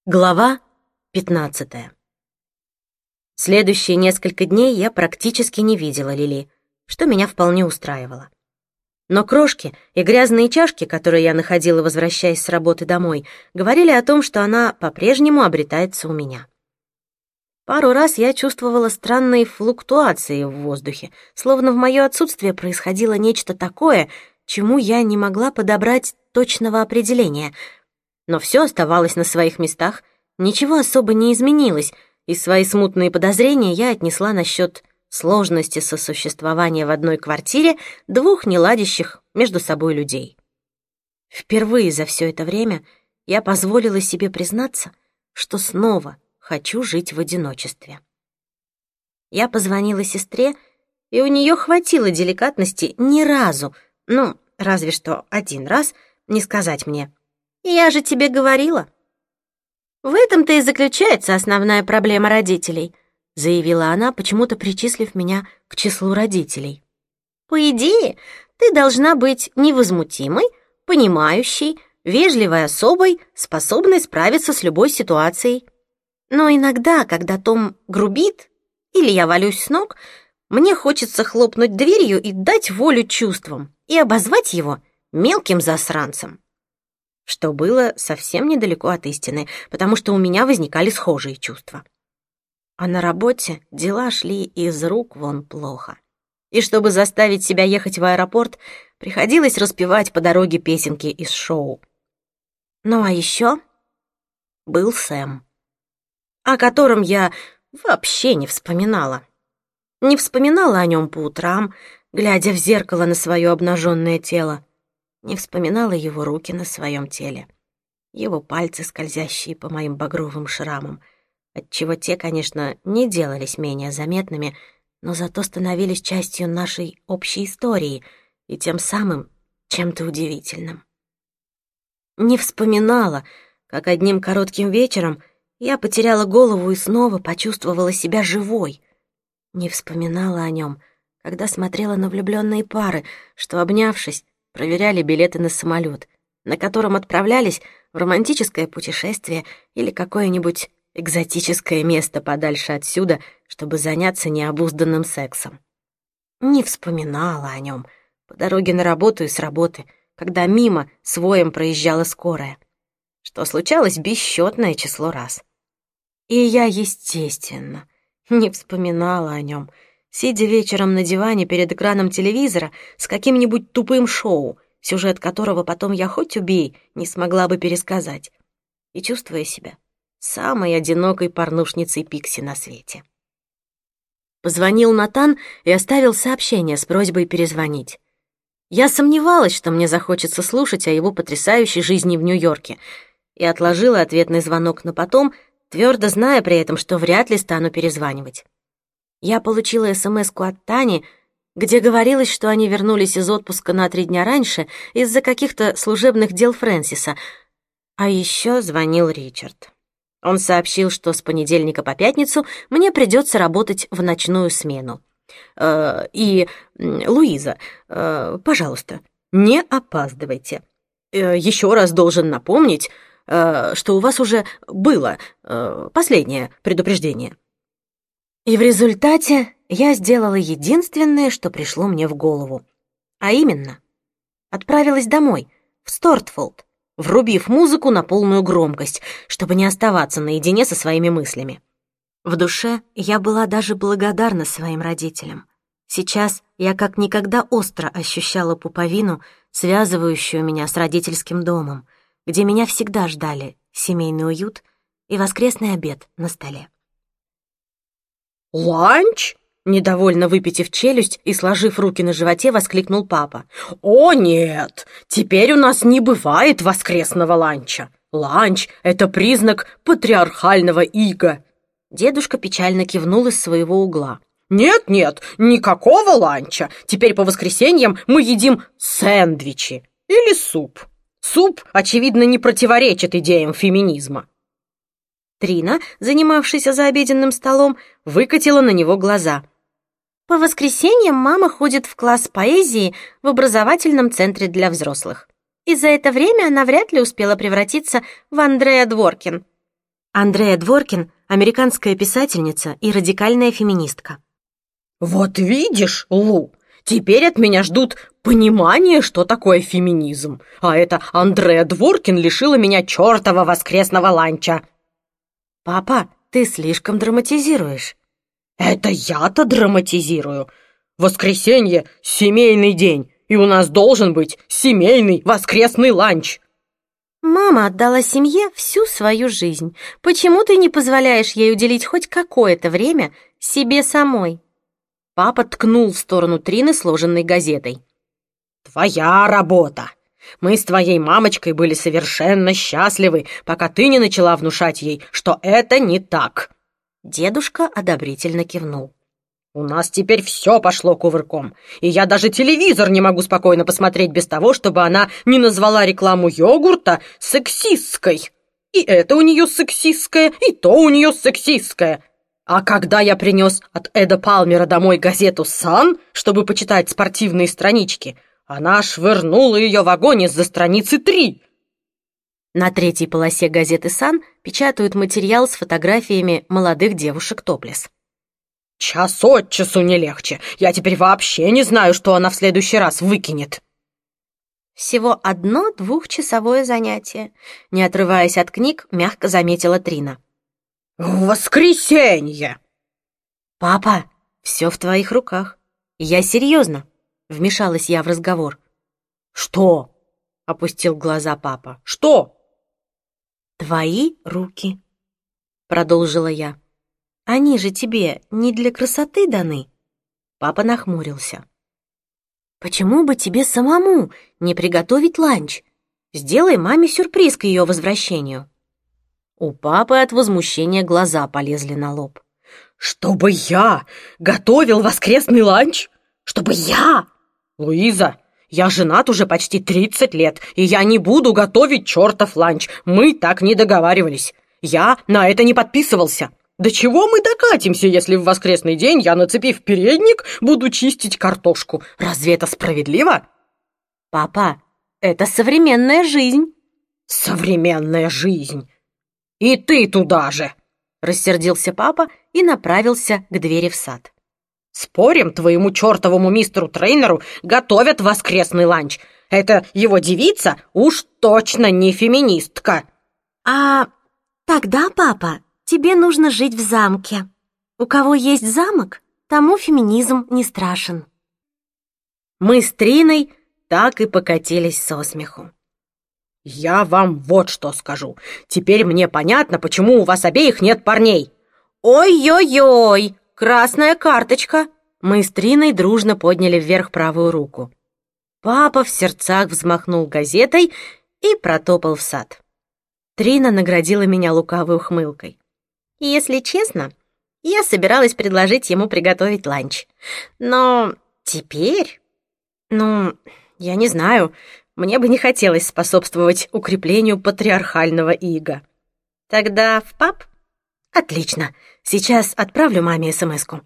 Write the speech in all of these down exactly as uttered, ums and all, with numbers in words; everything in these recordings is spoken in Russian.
Глава пятнадцатая. Следующие несколько дней я практически не видела Лили, что меня вполне устраивало. Но крошки и грязные чашки, которые я находила, возвращаясь с работы домой, говорили о том, что она по-прежнему обретается у меня. Пару раз я чувствовала странные флуктуации в воздухе, словно в моё отсутствие происходило нечто такое, чему я не могла подобрать точного определения — но все оставалось на своих местах, ничего особо не изменилось, и свои смутные подозрения я отнесла насчет сложности сосуществования в одной квартире двух неладящих между собой людей. Впервые за все это время я позволила себе признаться, что снова хочу жить в одиночестве. Я позвонила сестре, и у нее хватило деликатности ни разу, ну, разве что один раз, не сказать мне: «Я же тебе говорила». «В этом-то и заключается основная проблема родителей», заявила она, почему-то причислив меня к числу родителей. «По идее, ты должна быть невозмутимой, понимающей, вежливой особой, способной справиться с любой ситуацией. Но иногда, когда Том грубит или я валюсь с ног, мне хочется хлопнуть дверью и дать волю чувствам и обозвать его мелким засранцем». Что было совсем недалеко от истины, потому что у меня возникали схожие чувства. А на работе дела шли из рук вон плохо. И чтобы заставить себя ехать в аэропорт, приходилось распевать по дороге песенки из шоу. Ну а еще был Сэм, о котором я вообще не вспоминала. Не вспоминала о нем по утрам, глядя в зеркало на свое обнаженное тело. Не вспоминала его руки на своем теле, его пальцы, скользящие по моим багровым шрамам, отчего те, конечно, не делались менее заметными, но зато становились частью нашей общей истории и тем самым чем-то удивительным. Не вспоминала, как одним коротким вечером я потеряла голову и снова почувствовала себя живой. Не вспоминала о нем, когда смотрела на влюбленные пары, что, обнявшись, проверяли билеты на самолет, на котором отправлялись в романтическое путешествие или какое-нибудь экзотическое место подальше отсюда, чтобы заняться необузданным сексом. Не вспоминала о нем по дороге на работу и с работы, когда мимо с воем проезжала скорая, что случалось бесчетное число раз. И я, естественно, не вспоминала о нем, сидя вечером на диване перед экраном телевизора с каким-нибудь тупым шоу, сюжет которого потом я хоть убей не смогла бы пересказать, и чувствуя себя самой одинокой порнушницей Пикси на свете. Позвонил Натан и оставил сообщение с просьбой перезвонить. Я сомневалась, что мне захочется слушать о его потрясающей жизни в Нью-Йорке, и отложила ответный звонок на потом, твердо зная при этом, что вряд ли стану перезванивать. Я получила смс-ку от Тани, где говорилось, что они вернулись из отпуска на три дня раньше из-за каких-то служебных дел Фрэнсиса. А еще звонил Ричард. Он сообщил, что с понедельника по пятницу мне придется работать в ночную смену. Э, и, Луиза, э, пожалуйста, не опаздывайте. Э, еще раз должен напомнить, э, что у вас уже было э, последнее предупреждение. И в результате я сделала единственное, что пришло мне в голову. А именно, отправилась домой, в Стортфолд, врубив музыку на полную громкость, чтобы не оставаться наедине со своими мыслями. В душе я была даже благодарна своим родителям. Сейчас я как никогда остро ощущала пуповину, связывающую меня с родительским домом, где меня всегда ждали семейный уют и воскресный обед на столе. «Ланч?» — недовольно выпитив челюсть и сложив руки на животе, воскликнул папа. «О, нет! Теперь у нас не бывает воскресного ланча. Ланч — это признак патриархального ига». Дедушка печально кивнул из своего угла. «Нет-нет, никакого ланча. Теперь по воскресеньям мы едим сэндвичи или суп. Суп, очевидно, не противоречит идеям феминизма». Трина, занимавшаяся за обеденным столом, выкатила на него глаза. «По воскресеньям мама ходит в класс поэзии в образовательном центре для взрослых. И за это время она вряд ли успела превратиться в Андреа Дворкин. Андреа Дворкин — американская писательница и радикальная феминистка. «Вот видишь, Лу, теперь от меня ждут понимания, что такое феминизм. А эта Андреа Дворкин лишила меня чертова воскресного ланча». «Папа, ты слишком драматизируешь». «Это я-то драматизирую. Воскресенье — семейный день, и у нас должен быть семейный воскресный ланч». «Мама отдала семье всю свою жизнь. Почему ты не позволяешь ей уделить хоть какое-то время себе самой?» Папа ткнул в сторону Трины сложенной газетой. «Твоя работа. Мы с твоей мамочкой были совершенно счастливы, пока ты не начала внушать ей, что это не так». Дедушка одобрительно кивнул. «У нас теперь все пошло кувырком, и я даже телевизор не могу спокойно посмотреть без того, чтобы она не назвала рекламу йогурта сексистской. И это у нее сексистское, и то у нее сексистское. А когда я принес от Эда Палмера домой газету «Сан», чтобы почитать спортивные странички, она швырнула ее в огонь из-за страницы три». На третьей полосе газеты «Сан» печатают материал с фотографиями молодых девушек топлес. «Час от часу не легче. Я теперь вообще не знаю, что она в следующий раз выкинет». «Всего одно двухчасовое занятие», — не отрываясь от книг, мягко заметила Трина. «В воскресенье!» «Папа, все в твоих руках. Я серьезно», — вмешалась я в разговор. «Что?» — опустил глаза папа. «Что?» «Твои руки», — продолжила я. «Они же тебе не для красоты даны». Папа нахмурился. «Почему бы тебе самому не приготовить ланч? Сделай маме сюрприз к ее возвращению». У папы от возмущения глаза полезли на лоб. «Чтобы я готовил воскресный ланч? Чтобы я? Луиза, я женат уже почти тридцать лет, и я не буду готовить чертов ланч. Мы так не договаривались. Я на это не подписывался. До чего мы докатимся, если в воскресный день я, нацепив передник, буду чистить картошку? Разве это справедливо?» «Папа, это современная жизнь». «Современная жизнь. И ты туда же!» Рассердился папа и направился к двери в сад. «Спорим, твоему чертовому мистеру-трейнеру готовят воскресный ланч. Это его девица уж точно не феминистка». «А тогда, папа, тебе нужно жить в замке. У кого есть замок, тому феминизм не страшен». Мы с Триной так и покатились со смеху. «Я вам вот что скажу. Теперь мне понятно, почему у вас обеих нет парней». «Ой-ой-ой, красная карточка!» Мы с Триной дружно подняли вверх правую руку. Папа в сердцах взмахнул газетой и протопал в сад. Трина наградила меня лукавой ухмылкой. Если честно, я собиралась предложить ему приготовить ланч. Но теперь... Ну, я не знаю, мне бы не хотелось способствовать укреплению патриархального ига. Тогда в паб? Отлично, сейчас отправлю маме смс-ку.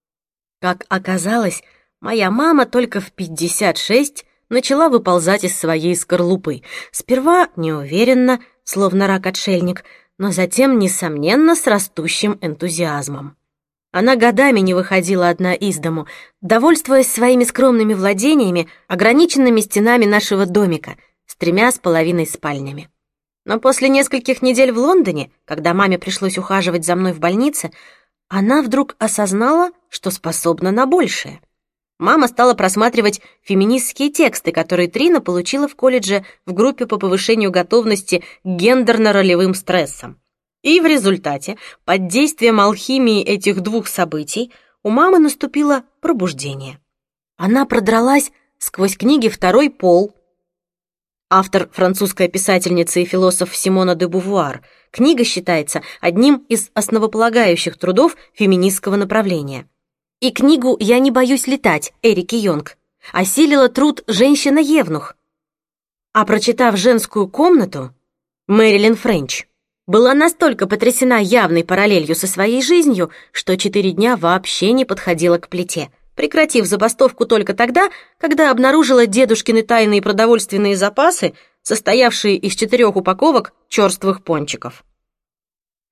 Как оказалось, моя мама только в пятьдесят шесть начала выползать из своей скорлупы. Сперва неуверенно, словно рак-отшельник, но затем, несомненно, с растущим энтузиазмом. Она годами не выходила одна из дому, довольствуясь своими скромными владениями, ограниченными стенами нашего домика с тремя с половиной спальнями. Но после нескольких недель в Лондоне, когда маме пришлось ухаживать за мной в больнице, она вдруг осознала, что способна на большее. Мама стала просматривать феминистские тексты, которые Трина получила в колледже в группе по повышению готовности к гендерно-ролевым стрессам. И в результате, под действием алхимии этих двух событий, у мамы наступило пробуждение. Она продралась сквозь книги «Второй пол». Автор — французская писательница и философ Симона де Бувуар. Книга считается одним из основополагающих трудов феминистского направления. И книгу «Я не боюсь летать» Эрики Йонг осилила труд «Женщина-евнух». А прочитав «Женскую комнату» Мэрилин Френч была настолько потрясена явной параллелью со своей жизнью, что четыре дня вообще не подходила к плите, прекратив забастовку только тогда, когда обнаружила дедушкины тайные продовольственные запасы, состоявшие из четырех упаковок черствых пончиков.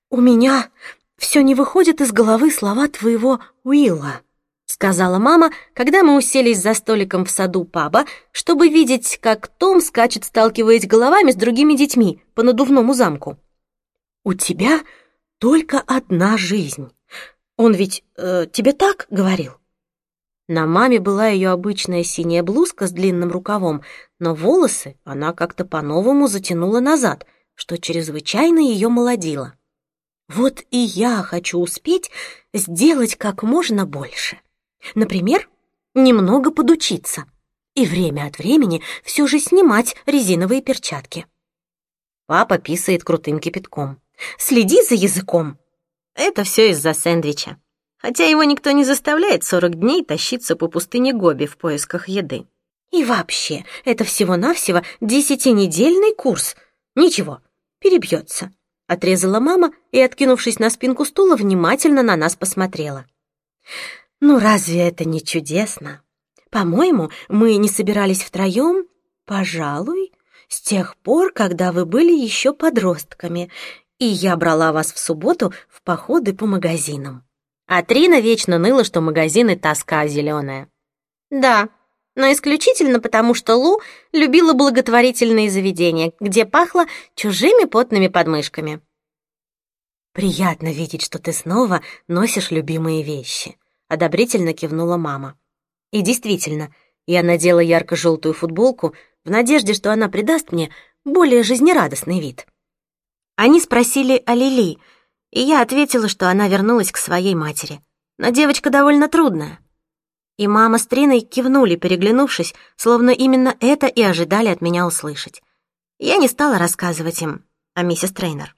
«У меня все не выходит из головы слова твоего Уилла», — сказала мама, когда мы уселись за столиком в саду паба, чтобы видеть, как Том скачет, сталкиваясь головами с другими детьми по надувному замку. «У тебя только одна жизнь. Он ведь э, тебе так говорил?» На маме была ее обычная синяя блузка с длинным рукавом, но волосы она как-то по-новому затянула назад, что чрезвычайно ее молодило. «Вот и я хочу успеть сделать как можно больше. Например, немного подучиться и время от времени все же снимать резиновые перчатки». Папа писает крутым кипятком. «Следи за языком». Это все из-за сэндвича. Хотя его никто не заставляет сорок дней тащиться по пустыне Гоби в поисках еды. И вообще, это всего-навсего десятинедельный курс. Ничего, перебьется. Отрезала мама и, откинувшись на спинку стула, внимательно на нас посмотрела. «Ну разве это не чудесно? По-моему, мы не собирались втроем, пожалуй, с тех пор, когда вы были еще подростками, и я брала вас в субботу в походы по магазинам». А Трина вечно ныла, что магазины тоска зеленая. Да, но исключительно потому, что Лу любила благотворительные заведения, где пахло чужими потными подмышками. «Приятно видеть, что ты снова носишь любимые вещи», — одобрительно кивнула мама. И действительно, я надела ярко-желтую футболку в надежде, что она придаст мне более жизнерадостный вид. Они спросили о Лили, и я ответила, что она вернулась к своей матери. Но девочка довольно трудная. И мама с Триной кивнули, переглянувшись, словно именно это и ожидали от меня услышать. Я не стала рассказывать им о миссис Трейнер.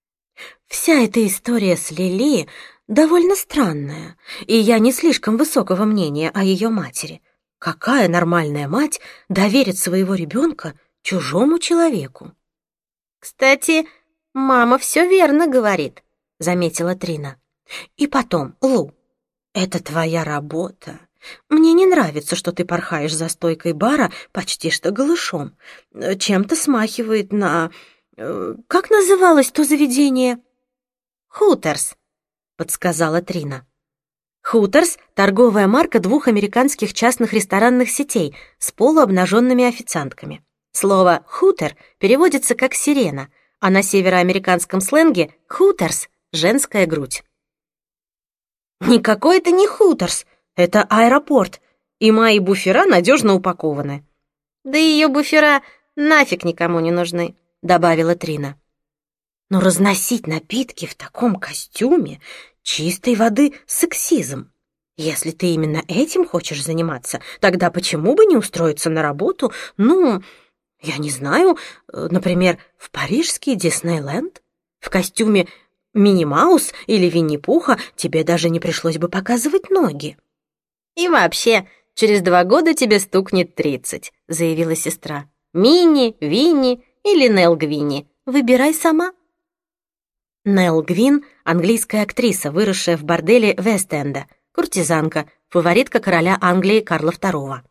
Вся эта история с Лили довольно странная, и я не слишком высокого мнения о ее матери. Какая нормальная мать доверит своего ребенка чужому человеку? «Кстати, мама все верно говорит», — заметила Трина. «И потом, Лу, это твоя работа. Мне не нравится, что ты порхаешь за стойкой бара почти что голышом. Чем-то смахивает на... Как называлось то заведение?» «Хутерс», — подсказала Трина. «Хутерс» — торговая марка двух американских частных ресторанных сетей с полуобнаженными официантками. Слово «хутер» переводится как «сирена», а на североамериканском сленге «хутерс» — женская грудь. «Никакой это не Хутерс, это аэропорт, и мои буфера надежно упакованы». «Да ее буфера нафиг никому не нужны», — добавила Трина. «Но разносить напитки в таком костюме — чистой воды сексизм. Если ты именно этим хочешь заниматься, тогда почему бы не устроиться на работу, ну, я не знаю, например, в парижский Диснейленд? В костюме Минни Маус или Винни-Пуха тебе даже не пришлось бы показывать ноги». «И вообще, через два года тебе стукнет тридцать», — заявила сестра. «Минни, Винни или Нелл Гвинни. Выбирай сама». Нелл Гвин — английская актриса, выросшая в борделе Вест-Энда, куртизанка, фаворитка короля Англии Карла второго.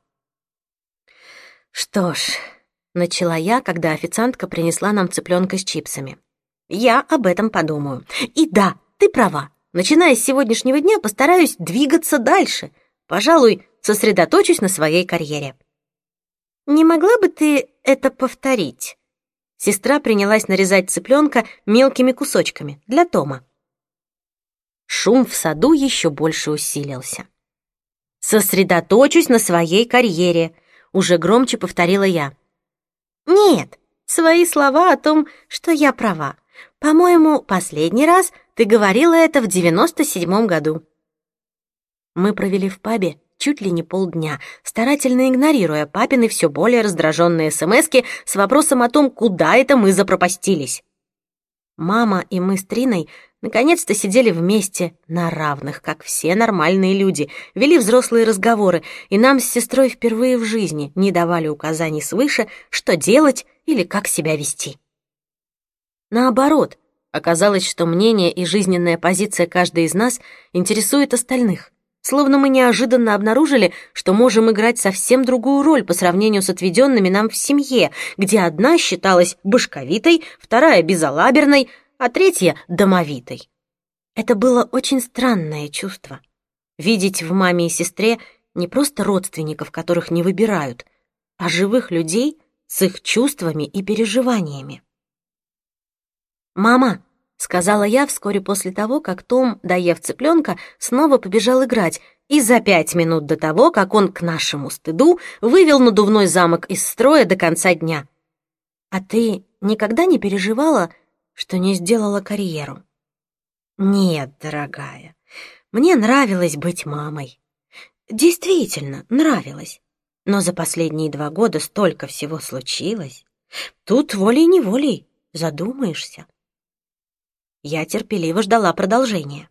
«Что ж», — начала я, когда официантка принесла нам цыпленка с чипсами. «Я об этом подумаю. И да, ты права. Начиная с сегодняшнего дня постараюсь двигаться дальше. Пожалуй, сосредоточусь на своей карьере». «Не могла бы ты это повторить?» Сестра принялась нарезать цыпленка мелкими кусочками для Тома. Шум в саду еще больше усилился. «Сосредоточусь на своей карьере», — уже громче повторила я. «Нет, свои слова о том, что я права. По-моему, последний раз ты говорила это в девяносто седьмом году». Мы провели в пабе чуть ли не полдня, старательно игнорируя папины все более раздраженные смски с вопросом о том, куда это мы запропастились. Мама и мы с Триной наконец-то сидели вместе на равных, как все нормальные люди, вели взрослые разговоры, и нам с сестрой впервые в жизни не давали указаний свыше, что делать или как себя вести. Наоборот, оказалось, что мнение и жизненная позиция каждой из нас интересует остальных. Словно мы неожиданно обнаружили, что можем играть совсем другую роль по сравнению с отведенными нам в семье, где одна считалась башковитой, вторая — безалаберной, а третья — домовитой. Это было очень странное чувство. Видеть в маме и сестре не просто родственников, которых не выбирают, а живых людей с их чувствами и переживаниями. «Мама», — сказала я вскоре после того, как Том, доев цыпленка, снова побежал играть, и за пять минут до того, как он, к нашему стыду, вывел надувной замок из строя до конца дня. «А ты никогда не переживала, что не сделала карьеру?» «Нет, дорогая, мне нравилось быть мамой. Действительно, нравилось. Но за последние два года столько всего случилось. Тут волей-неволей задумаешься». Я терпеливо ждала продолжения.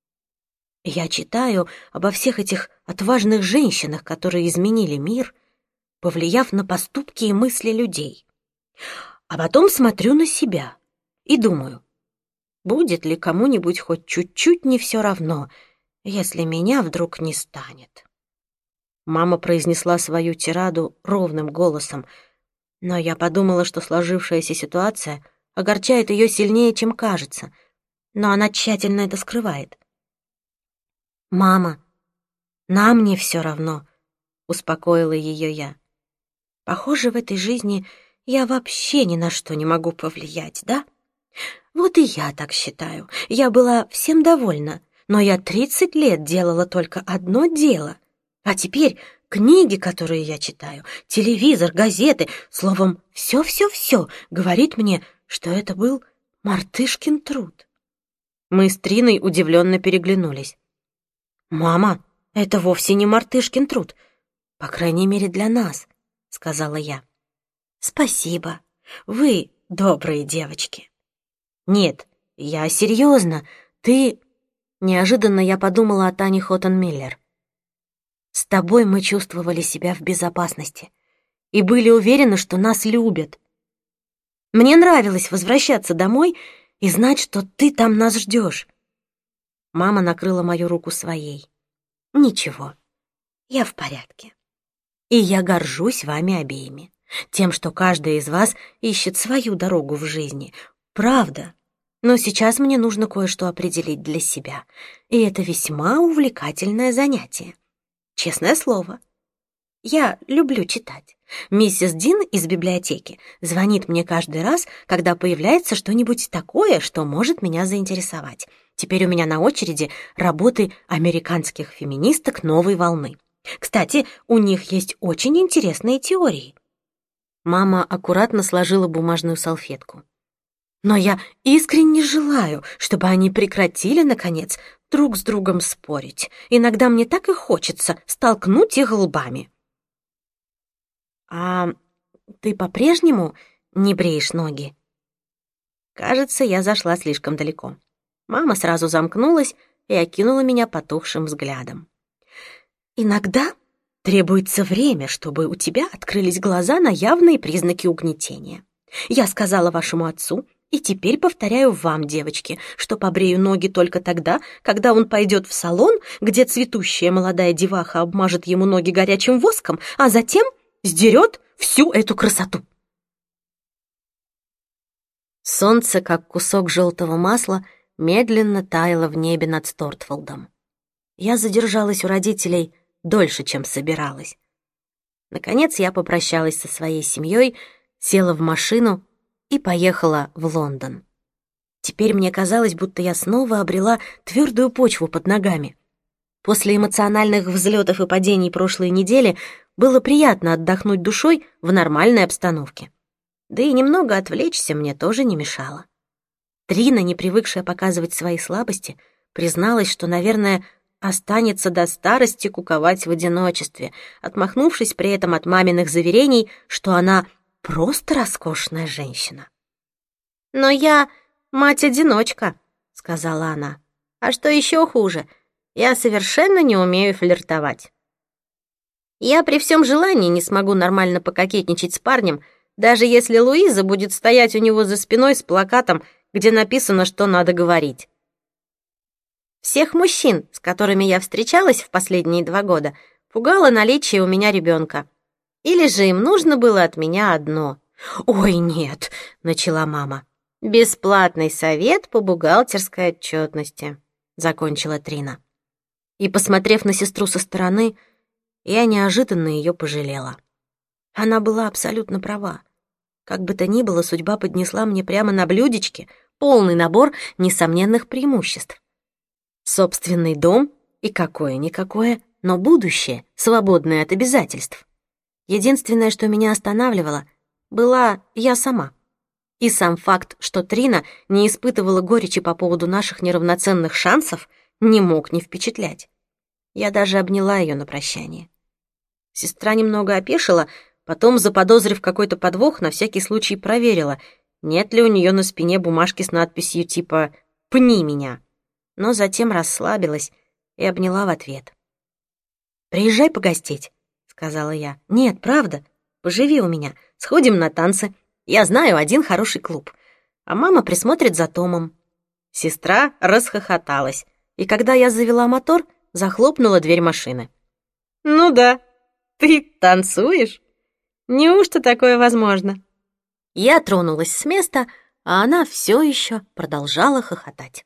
Я читаю обо всех этих отважных женщинах, которые изменили мир, повлияв на поступки и мысли людей. А потом смотрю на себя и думаю, будет ли кому-нибудь хоть чуть-чуть не все равно, если меня вдруг не станет. Мама произнесла свою тираду ровным голосом, но я подумала, что сложившаяся ситуация огорчает ее сильнее, чем кажется, но она тщательно это скрывает. «Мама, нам не все равно», — успокоила ее я. «Похоже, в этой жизни я вообще ни на что не могу повлиять, да? Вот и я так считаю. Я была всем довольна, но я тридцать лет делала только одно дело. А теперь книги, которые я читаю, телевизор, газеты, словом, все-все-все говорит мне, что это был мартышкин труд». Мы с Триной удивленно переглянулись. «Мама, это вовсе не мартышкин труд, по крайней мере для нас», — сказала я. «Спасибо, вы добрые девочки». «Нет, я серьезно, ты...» Неожиданно я подумала о Тане Хоттон-Миллер. «С тобой мы чувствовали себя в безопасности и были уверены, что нас любят. Мне нравилось возвращаться домой и знать, что ты там нас ждешь». Мама накрыла мою руку своей. «Ничего, я в порядке. И я горжусь вами обеими, тем, что каждая из вас ищет свою дорогу в жизни. Правда. Но сейчас мне нужно кое-что определить для себя, и это весьма увлекательное занятие. Честное слово. Я люблю читать. Миссис Дин из библиотеки звонит мне каждый раз, когда появляется что-нибудь такое, что может меня заинтересовать. Теперь у меня на очереди работы американских феминисток новой волны. Кстати, у них есть очень интересные теории». Мама аккуратно сложила бумажную салфетку. «Но я искренне желаю, чтобы они прекратили, наконец, друг с другом спорить. Иногда мне так и хочется столкнуть их лбами». «А ты по-прежнему не бреешь ноги?» Кажется, я зашла слишком далеко. Мама сразу замкнулась и окинула меня потухшим взглядом. «Иногда требуется время, чтобы у тебя открылись глаза на явные признаки угнетения. Я сказала вашему отцу, и теперь повторяю вам, девочки, что побрею ноги только тогда, когда он пойдет в салон, где цветущая молодая деваха обмажет ему ноги горячим воском, а затем сдерет всю эту красоту». Солнце, как кусок желтого масла, медленно таяло в небе над Стортфолдом. Я задержалась у родителей дольше, чем собиралась. Наконец я попрощалась со своей семьей, села в машину и поехала в Лондон. Теперь мне казалось, будто я снова обрела твердую почву под ногами. После эмоциональных взлетов и падений прошлой недели было приятно отдохнуть душой в нормальной обстановке. Да и немного отвлечься мне тоже не мешало. Трина, не привыкшая показывать свои слабости, призналась, что, наверное, останется до старости куковать в одиночестве, отмахнувшись при этом от маминых заверений, что она просто роскошная женщина. «Но я мать-одиночка», — сказала она. «А что еще хуже, я совершенно не умею флиртовать. Я при всем желании не смогу нормально пококетничать с парнем, даже если Луиза будет стоять у него за спиной с плакатом, где написано, что надо говорить. Всех мужчин, с которыми я встречалась в последние два года, пугало наличие у меня ребенка. Или же им нужно было от меня одно. «Ой, нет», — начала мама. «Бесплатный совет по бухгалтерской отчетности», — закончила Трина. И, посмотрев на сестру со стороны, я неожиданно ее пожалела. Она была абсолютно права. Как бы то ни было, судьба поднесла мне прямо на блюдечке полный набор несомненных преимуществ. Собственный дом и какое-никакое, но будущее, свободное от обязательств. Единственное, что меня останавливало, была я сама. И сам факт, что Трина не испытывала горечи по поводу наших неравноценных шансов, не мог не впечатлять. Я даже обняла ее на прощание. Сестра немного опешила, потом, заподозрив какой-то подвох, на всякий случай проверила, нет ли у нее на спине бумажки с надписью типа «Пни меня», но затем расслабилась и обняла в ответ. «Приезжай погостить», — сказала я. «Нет, правда, поживи у меня, сходим на танцы. Я знаю один хороший клуб, а мама присмотрит за Томом». Сестра расхохоталась, и когда я завела мотор, захлопнула дверь машины. «Ну да, ты танцуешь? Неужто такое возможно?» Я тронулась с места, а она все еще продолжала хохотать.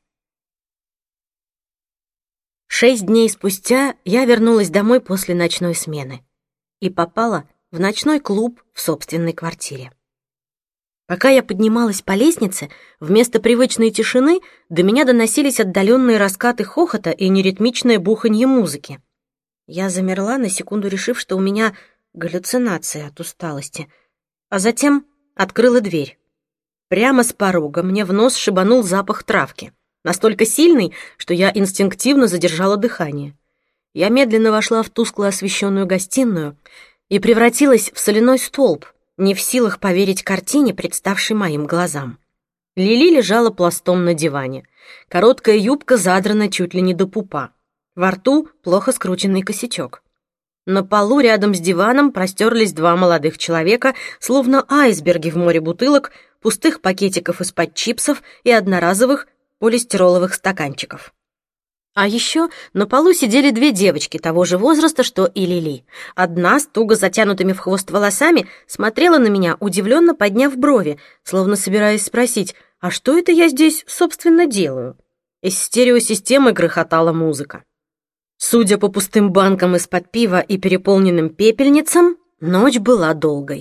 Шесть дней спустя я вернулась домой после ночной смены и попала в ночной клуб в собственной квартире. Пока я поднималась по лестнице, вместо привычной тишины до меня доносились отдаленные раскаты хохота и неритмичное буханье музыки. Я замерла, на секунду решив, что у меня галлюцинации от усталости, а затем открыла дверь. Прямо с порога мне в нос шибанул запах травки, настолько сильный, что я инстинктивно задержала дыхание. Я медленно вошла в тускло освещенную гостиную и превратилась в соляной столб, не в силах поверить картине, представшей моим глазам. Лили лежала пластом на диване. Короткая юбка задрана чуть ли не до пупа. Во рту плохо скрученный косячок. На полу рядом с диваном простерлись два молодых человека, словно айсберги в море бутылок, пустых пакетиков из-под чипсов и одноразовых полистироловых стаканчиков. А еще на полу сидели две девочки того же возраста, что и Лили. Одна с туго затянутыми в хвост волосами смотрела на меня, удивленно подняв брови, словно собираясь спросить, а что это я здесь, собственно, делаю? Из стереосистемы грохотала музыка. Судя по пустым банкам из-под пива и переполненным пепельницам, ночь была долгой.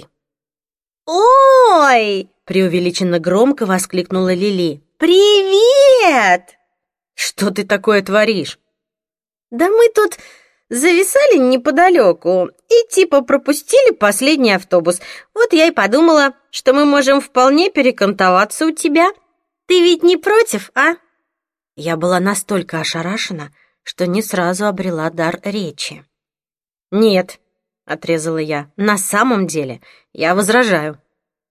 «Ой!» — преувеличенно громко воскликнула Лили. «Привет!» «Что ты такое творишь?» «Да мы тут зависали неподалеку и типа пропустили последний автобус. Вот я и подумала, что мы можем вполне перекантоваться у тебя. Ты ведь не против, а?» Я была настолько ошарашена, что не сразу обрела дар речи. «Нет», — отрезала я, — «на самом деле я возражаю».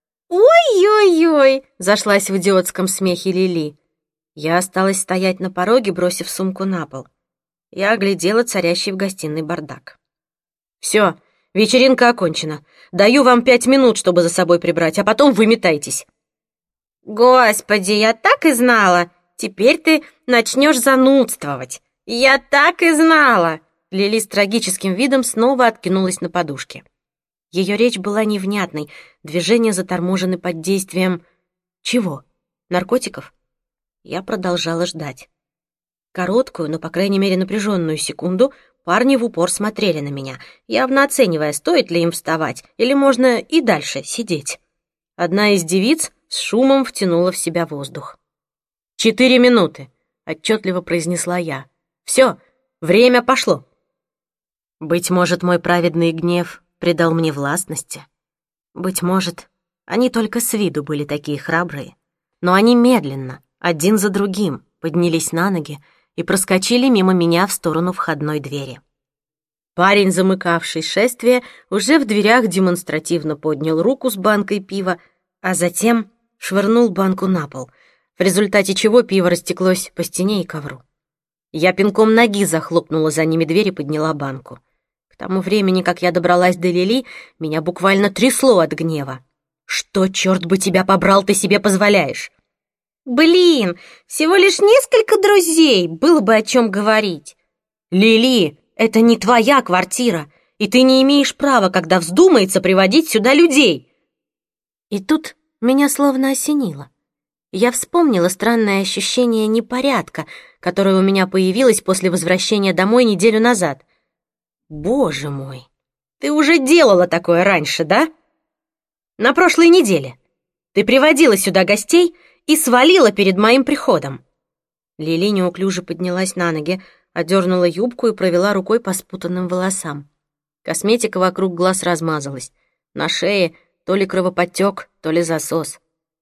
«Ой-ой-ой!» — зашлась в идиотском смехе Лили. Я осталась стоять на пороге, бросив сумку на пол. Я оглядела царящий в гостиной бардак. «Все, вечеринка окончена. Даю вам пять минут, чтобы за собой прибрать, а потом выметайтесь». «Господи, я так и знала! Теперь ты начнешь занудствовать! Я так и знала!» Лили с трагическим видом снова откинулась на подушке. Ее речь была невнятной, движения заторможены под действием... Чего? Наркотиков? Я продолжала ждать. Короткую, но, по крайней мере, напряженную секунду парни в упор смотрели на меня, явно оценивая, стоит ли им вставать, или можно и дальше сидеть. Одна из девиц с шумом втянула в себя воздух. «Четыре минуты», — отчетливо произнесла я. «Все, время пошло». Быть может, мой праведный гнев придал мне властности. Быть может, они только с виду были такие храбрые, но они медленно, один за другим, поднялись на ноги и проскочили мимо меня в сторону входной двери. Парень, замыкавший шествие, уже в дверях демонстративно поднял руку с банкой пива, а затем швырнул банку на пол, в результате чего пиво растеклось по стене и ковру. Я пинком ноги захлопнула за ними дверь и подняла банку. К тому времени, как я добралась до Лили, меня буквально трясло от гнева. «Что, черт бы тебя побрал, ты себе позволяешь?» «Блин, всего лишь несколько друзей, было бы о чем говорить». «Лили, это не твоя квартира, и ты не имеешь права, когда вздумается, приводить сюда людей». И тут меня словно осенило. Я вспомнила странное ощущение непорядка, которое у меня появилось после возвращения домой неделю назад. Боже мой, ты уже делала такое раньше, да? На прошлой неделе. Ты приводила сюда гостей и свалила перед моим приходом. Лили неуклюже поднялась на ноги, одернула юбку и провела рукой по спутанным волосам. Косметика вокруг глаз размазалась. На шее то ли кровоподтек, то ли засос.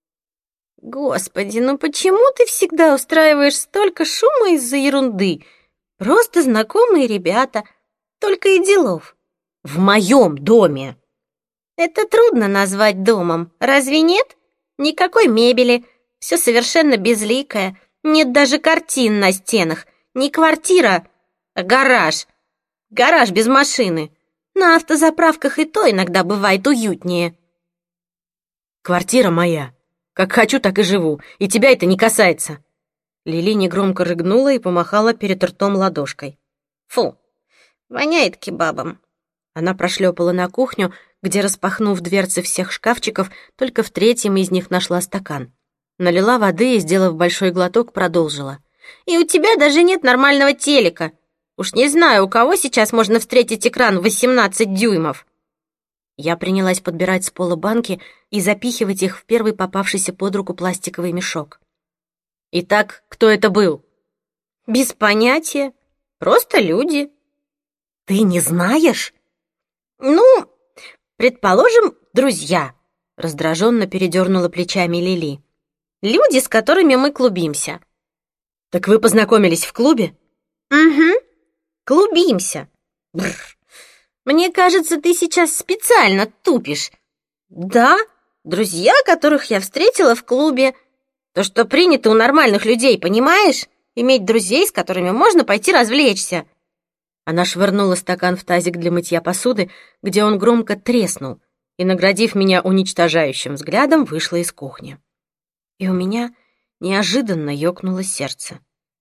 Господи, ну почему ты всегда устраиваешь столько шума из-за ерунды? Просто знакомые ребята, только и делов. В моем доме. Это трудно назвать домом, разве нет? Никакой мебели, все совершенно безликое, нет даже картин на стенах, не квартира, а гараж. Гараж без машины. На автозаправках и то иногда бывает уютнее. Квартира моя. Как хочу, так и живу, и тебя это не касается. Лили негромко рыгнула и помахала перед ртом ладошкой. Фу, воняет кебабом. Она прошлепала на кухню, где, распахнув дверцы всех шкафчиков, только в третьем из них нашла стакан. Налила воды и, сделав большой глоток, продолжила. И у тебя даже нет нормального телека. Уж не знаю, у кого сейчас можно встретить экран восемнадцать дюймов. Я принялась подбирать с пола банки и запихивать их в первый попавшийся под руку пластиковый мешок. Итак, кто это был? Без понятия. Просто люди. Ты не знаешь? Ну, предположим, друзья. Раздраженно передернула плечами Лили. Люди, с которыми мы клубимся. Так вы познакомились в клубе? Угу. Клубимся. Бррр. Мне кажется, ты сейчас специально тупишь. Да, друзья, которых я встретила в клубе. То, что принято у нормальных людей, понимаешь? Иметь друзей, с которыми можно пойти развлечься. Она швырнула стакан в тазик для мытья посуды, где он громко треснул, и, наградив меня уничтожающим взглядом, вышла из кухни. И у меня неожиданно ёкнуло сердце.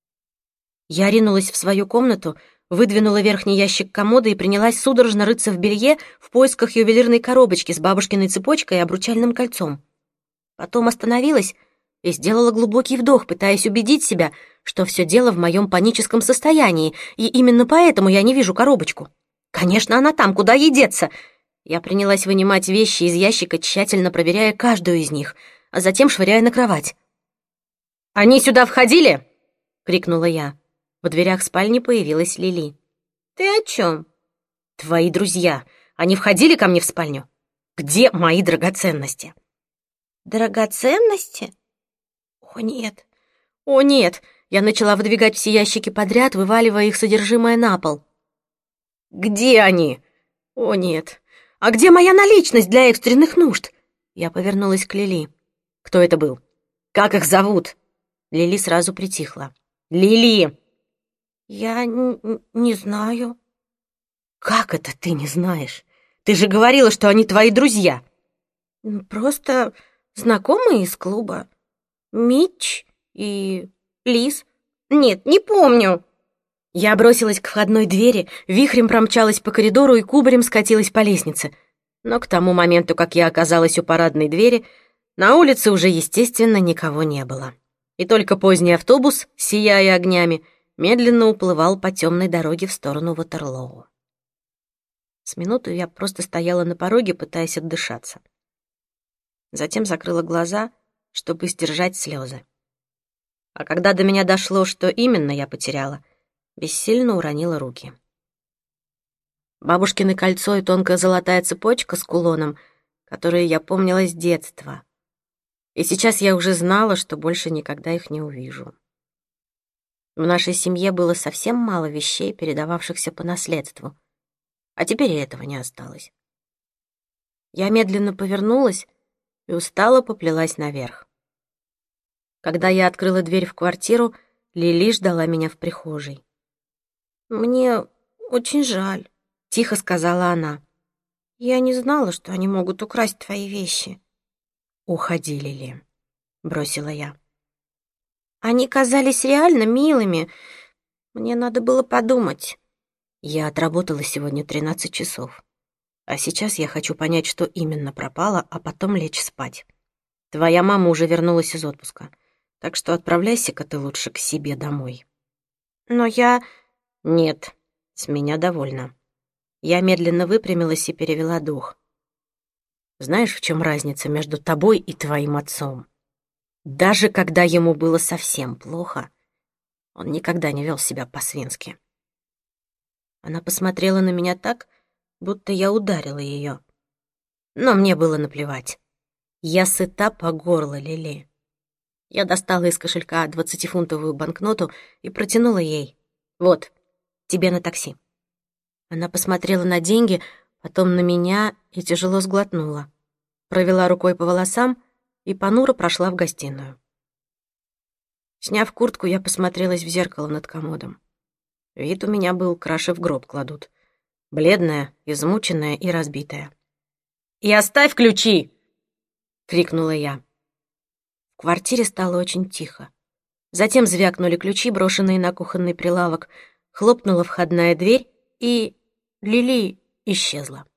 Я ринулась в свою комнату, выдвинула верхний ящик комода и принялась судорожно рыться в белье в поисках ювелирной коробочки с бабушкиной цепочкой и обручальным кольцом. Потом остановилась и сделала глубокий вдох, пытаясь убедить себя, что все дело в моем паническом состоянии, и именно поэтому я не вижу коробочку. Конечно, она там, куда ей деться? Я принялась вынимать вещи из ящика, тщательно проверяя каждую из них, а затем швыряя на кровать. «Они сюда входили?» — крикнула я. В дверях спальни появилась Лили. «Ты о чем?» «Твои друзья. Они входили ко мне в спальню? Где мои драгоценности?» «Драгоценности? О, нет. О, нет!» Я начала выдвигать все ящики подряд, вываливая их содержимое на пол. «Где они? О, нет. А где моя наличность для экстренных нужд?» Я повернулась к Лили. «Кто это был? Как их зовут?» Лили сразу притихла. «Лили!» «Я не знаю». «Как это ты не знаешь? Ты же говорила, что они твои друзья». «Просто знакомые из клуба. Митч и Лиз. Нет, не помню». Я бросилась к входной двери, вихрем промчалась по коридору и кубарем скатилась по лестнице. Но к тому моменту, как я оказалась у парадной двери, на улице уже, естественно, никого не было. И только поздний автобус, сияя огнями, медленно уплывал по темной дороге в сторону Ватерлоу. С минуту я просто стояла на пороге, пытаясь отдышаться. Затем закрыла глаза, чтобы сдержать слезы. А когда до меня дошло, что именно я потеряла, бессильно уронила руки. Бабушкино кольцо и тонкая золотая цепочка с кулоном, которые я помнила с детства. И сейчас я уже знала, что больше никогда их не увижу. В нашей семье было совсем мало вещей, передававшихся по наследству. А теперь и этого не осталось. Я медленно повернулась и устало поплелась наверх. Когда я открыла дверь в квартиру, Лили ждала меня в прихожей. «Мне очень жаль», — тихо сказала она. «Я не знала, что они могут украсть твои вещи». «Уходи, Лили», — бросила я. «Они казались реально милыми. Мне надо было подумать». Я отработала сегодня тринадцать часов. А сейчас я хочу понять, что именно пропало, а потом лечь спать. Твоя мама уже вернулась из отпуска, так что отправляйся-ка ты лучше к себе домой». «Но я...» «Нет, с меня довольно». Я медленно выпрямилась и перевела дух. «Знаешь, в чем разница между тобой и твоим отцом? Даже когда ему было совсем плохо, он никогда не вел себя по-свински». Она посмотрела на меня так, будто я ударила ее. Но мне было наплевать. Я сыта по горло, Лили. Я достала из кошелька двадцатифунтовую банкноту и протянула ей. «Вот, тебе на такси». Она посмотрела на деньги, потом на меня и тяжело сглотнула. Провела рукой по волосам и понуро прошла в гостиную. Сняв куртку, я посмотрелась в зеркало над комодом. Вид у меня был, краши в гроб кладут. Бледная, измученная и разбитая. «И оставь ключи!» — крикнула я. В квартире стало очень тихо. Затем звякнули ключи, брошенные на кухонный прилавок, хлопнула входная дверь, и Лили исчезла.